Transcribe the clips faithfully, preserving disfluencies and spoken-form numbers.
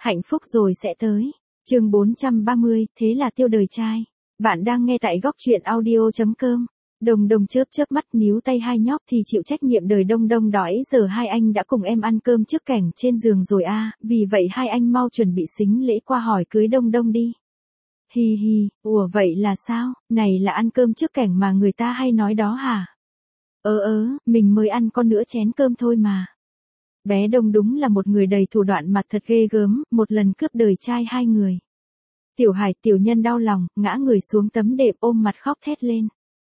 Hạnh phúc rồi sẽ tới. Chương bốn trăm ba mươi, thế là tiêu đời trai. Bạn đang nghe tại góc truyện audio chấm com. Đồng Đồng chớp chớp mắt níu tay hai nhóc thì chịu trách nhiệm đời Đông Đông đói giờ hai anh đã cùng em ăn cơm trước cảnh trên giường rồi a, à, vì vậy hai anh mau chuẩn bị xính lễ qua hỏi cưới Đông Đông đi. Hi hi, ủa vậy là sao, này là ăn cơm trước cảnh mà người ta hay nói đó hả? Ơ ớ, mình mới ăn con nửa chén cơm thôi mà. Bé Đông đúng là một người đầy thủ đoạn mà thật ghê gớm, một lần cướp đời trai hai người. Tiểu Hải tiểu nhân đau lòng, ngã người xuống tấm đệm ôm mặt khóc thét lên.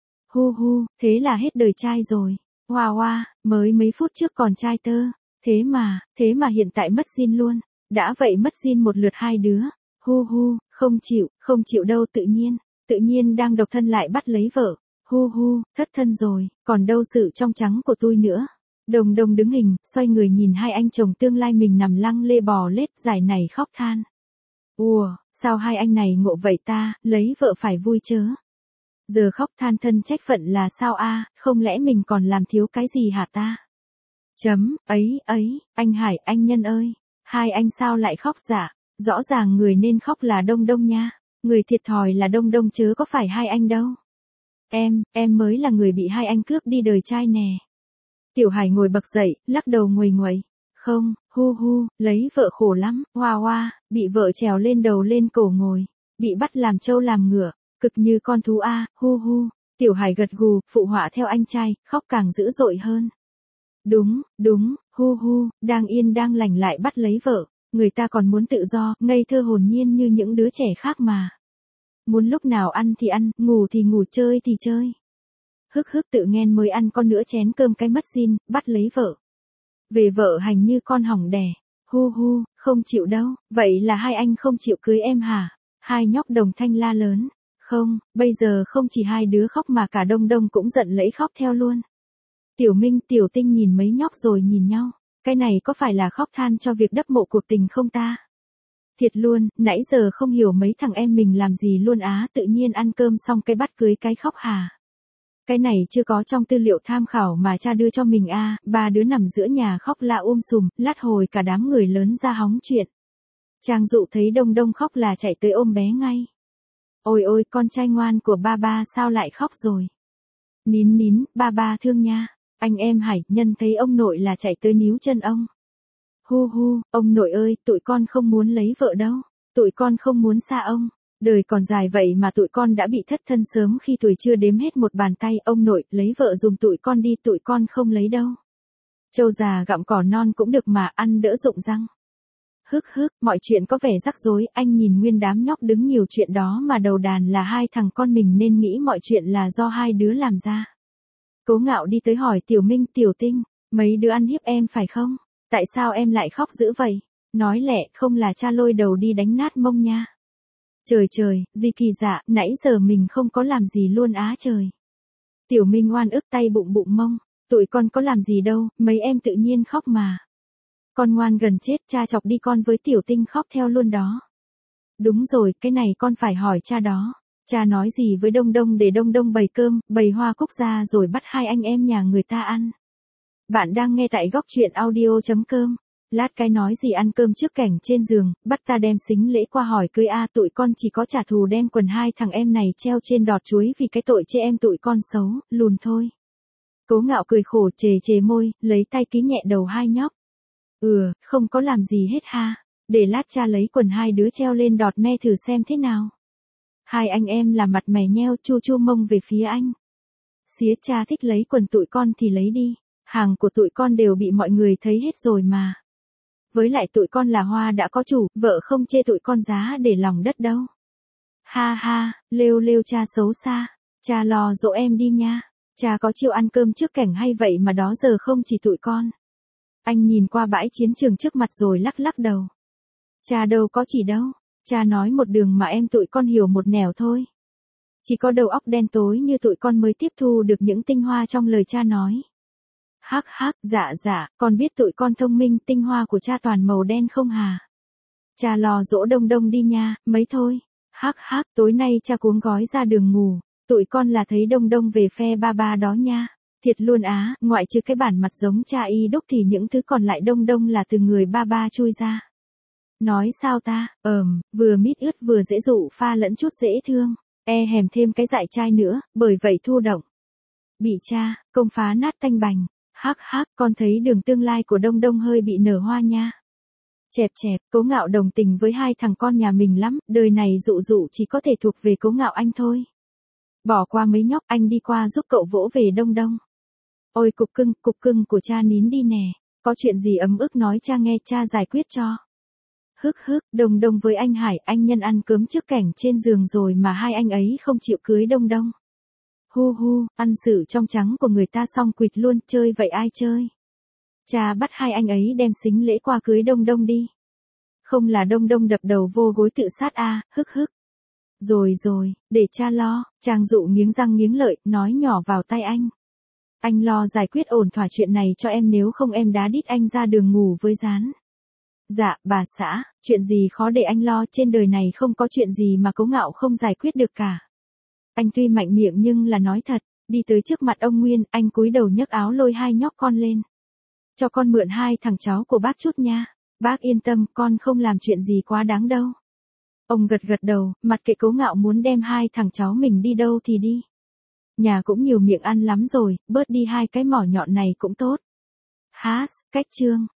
Hu hu, thế là hết đời trai rồi. Hoa hoa, mới mấy phút trước còn trai tơ. Thế mà, thế mà hiện tại mất zin luôn. Đã vậy mất zin một lượt hai đứa. Hu hu, không chịu, không chịu đâu tự nhiên. Tự nhiên đang độc thân lại bắt lấy vợ. Hu hu, thất thân rồi, còn đâu sự trong trắng của tôi nữa. Đồng Đồng đứng hình, xoay người nhìn hai anh chồng tương lai mình nằm lăng lê bò lết giải này khóc than. Ủa, sao hai anh này ngộ vậy ta, lấy vợ phải vui chớ. Giờ khóc than thân trách phận là sao a, không lẽ mình còn làm thiếu cái gì hả ta? Chấm, ấy, ấy, anh Hải, anh Nhân ơi, hai anh sao lại khóc dạ? Rõ ràng người nên khóc là Đông Đông nha, người thiệt thòi là Đông Đông chớ có phải hai anh đâu. Em, em mới là người bị hai anh cướp đi đời trai nè. Tiểu Hải ngồi bật dậy, lắc đầu nguầy nguầy. Không, hu hu, lấy vợ khổ lắm, hoa hoa, bị vợ trèo lên đầu lên cổ ngồi, bị bắt làm trâu làm ngựa, cực như con thú a, hu hu. Tiểu Hải gật gù, phụ họa theo anh trai, khóc càng dữ dội hơn. Đúng, đúng, hu hu, đang yên đang lành lại bắt lấy vợ, người ta còn muốn tự do, ngây thơ hồn nhiên như những đứa trẻ khác mà. Muốn lúc nào ăn thì ăn, ngủ thì ngủ, chơi thì chơi. Hức hức tự nghen mới ăn con nửa chén cơm cái mất zin, bắt lấy vợ. Về vợ hành như con hỏng đẻ. Hu hu, không chịu đâu, vậy là hai anh không chịu cưới em hả? Hai nhóc đồng thanh la lớn. Không, bây giờ không chỉ hai đứa khóc mà cả Đông Đông cũng giận lẫy khóc theo luôn. Tiểu Minh, Tiểu Tinh nhìn mấy nhóc rồi nhìn nhau. Cái này có phải là khóc than cho việc đắp mộ cuộc tình không ta? Thiệt luôn, nãy giờ không hiểu mấy thằng em mình làm gì luôn á, tự nhiên ăn cơm xong cái bắt cưới cái khóc hà. Cái này chưa có trong tư liệu tham khảo mà cha đưa cho mình a, à, ba đứa nằm giữa nhà khóc la um sùm, lát hồi cả đám người lớn ra hóng chuyện. Trang Dụ thấy Đông Đông khóc là chạy tới ôm bé ngay. Ôi ôi, con trai ngoan của ba ba sao lại khóc rồi? Nín nín, ba ba thương nha. Anh em Hải, Nhân thấy ông nội là chạy tới níu chân ông. Hu hu, ông nội ơi, tụi con không muốn lấy vợ đâu. Tụi con không muốn xa ông. Đời còn dài vậy mà tụi con đã bị thất thân sớm khi tuổi chưa đếm hết một bàn tay. Ông nội, lấy vợ dùm tụi con đi, tụi con không lấy đâu. Trâu già gặm cỏ non cũng được mà, ăn đỡ rụng răng. Hức hức, mọi chuyện có vẻ rắc rối, anh nhìn nguyên đám nhóc đứng nhiều chuyện đó mà đầu đàn là hai thằng con mình nên nghĩ mọi chuyện là do hai đứa làm ra. Cố Ngạo đi tới hỏi Tiểu Minh, Tiểu Tinh, mấy đứa ăn hiếp em phải không? Tại sao em lại khóc dữ vậy? Nói lẹ, không là cha lôi đầu đi đánh nát mông nha. Trời trời, gì kỳ dạ, nãy giờ mình không có làm gì luôn á trời. Tiểu Minh oan ức tay bụng bụng mông, tụi con có làm gì đâu, mấy em tự nhiên khóc mà. Con ngoan gần chết, cha chọc đi con với Tiểu Tinh khóc theo luôn đó. Đúng rồi, cái này con phải hỏi cha đó. Cha nói gì với Đông Đông để Đông Đông bày cơm, bày hoa cúc ra rồi bắt hai anh em nhà người ta ăn. Bạn đang nghe tại góc truyện audio chấm com. Lát cái nói gì ăn cơm trước cảnh trên giường, bắt ta đem xính lễ qua hỏi cưới a, tụi con chỉ có trả thù đem quần hai thằng em này treo trên đọt chuối vì cái tội chê em tụi con xấu, lùn thôi. Cố Ngạo cười khổ chề chề môi, lấy tay ký nhẹ đầu hai nhóc. Ừ, không có làm gì hết ha, để lát cha lấy quần hai đứa treo lên đọt me thử xem thế nào. Hai anh em là mặt mày nheo chu chu mông về phía anh. Xía cha thích lấy quần tụi con thì lấy đi, hàng của tụi con đều bị mọi người thấy hết rồi mà. Với lại tụi con là hoa đã có chủ, vợ không chê tụi con giá để lòng đất đâu. Ha ha, lêu lêu cha xấu xa, cha lo dỗ em đi nha, cha có chịu ăn cơm trước cảnh hay vậy mà đó giờ không chỉ tụi con. Anh nhìn qua bãi chiến trường trước mặt rồi lắc lắc đầu. Cha đâu có chỉ đâu, cha nói một đường mà em tụi con hiểu một nẻo thôi. Chỉ có đầu óc đen tối như tụi con mới tiếp thu được những tinh hoa trong lời cha nói. Hắc hắc, dạ dạ, con biết tụi con thông minh, tinh hoa của cha toàn màu đen không hà? Cha lo dỗ Đông Đông đi nha, mấy thôi. Hắc hắc, tối nay cha cuống gói ra đường ngủ, tụi con là thấy Đông Đông về phe ba ba đó nha. Thiệt luôn á, ngoại trừ cái bản mặt giống cha y đúc thì những thứ còn lại Đông Đông là từ người ba ba chui ra. Nói sao ta, ờm, vừa mít ướt vừa dễ dụ pha lẫn chút dễ thương, e hèm thêm cái dại trai nữa, bởi vậy thu động. Bị cha, công phá nát tanh bành, hắc hắc, con thấy đường tương lai của Đông Đông hơi bị nở hoa nha. Chẹp chẹp, Cố Ngạo đồng tình với hai thằng con nhà mình lắm, đời này dụ dụ chỉ có thể thuộc về Cố Ngạo anh thôi. Bỏ qua mấy nhóc, anh đi qua giúp cậu vỗ về Đông Đông. Ôi cục cưng, cục cưng của cha nín đi nè, có chuyện gì ấm ức nói cha nghe, cha giải quyết cho. Hức hức, Đông Đông với anh Hải, anh Nhân ăn cơm trước cảnh trên giường rồi mà hai anh ấy không chịu cưới Đông Đông. Hu hu, ăn sự trong trắng của người ta xong quỵt luôn, chơi vậy ai chơi. Cha bắt hai anh ấy đem xính lễ qua cưới Đông Đông đi. Không là Đông Đông đập đầu vô gối tự sát a, à, hức hức. Rồi rồi, để cha lo, chàng dụ nghiến răng nghiến lợi, nói nhỏ vào tay anh. Anh lo giải quyết ổn thỏa chuyện này cho em, nếu không em đá đít anh ra đường ngủ với rán. Dạ, bà xã, chuyện gì khó để anh lo, trên đời này không có chuyện gì mà Cố Ngạo không giải quyết được cả. Anh tuy mạnh miệng nhưng là nói thật, đi tới trước mặt ông Nguyên, anh cúi đầu nhấc áo lôi hai nhóc con lên. Cho con mượn hai thằng cháu của bác chút nha, bác yên tâm, con không làm chuyện gì quá đáng đâu. Ông gật gật đầu, mặt kệ Cố Ngạo muốn đem hai thằng cháu mình đi đâu thì đi. Nhà cũng nhiều miệng ăn lắm rồi, bớt đi hai cái mỏ nhọn này cũng tốt. Hás, cách chương.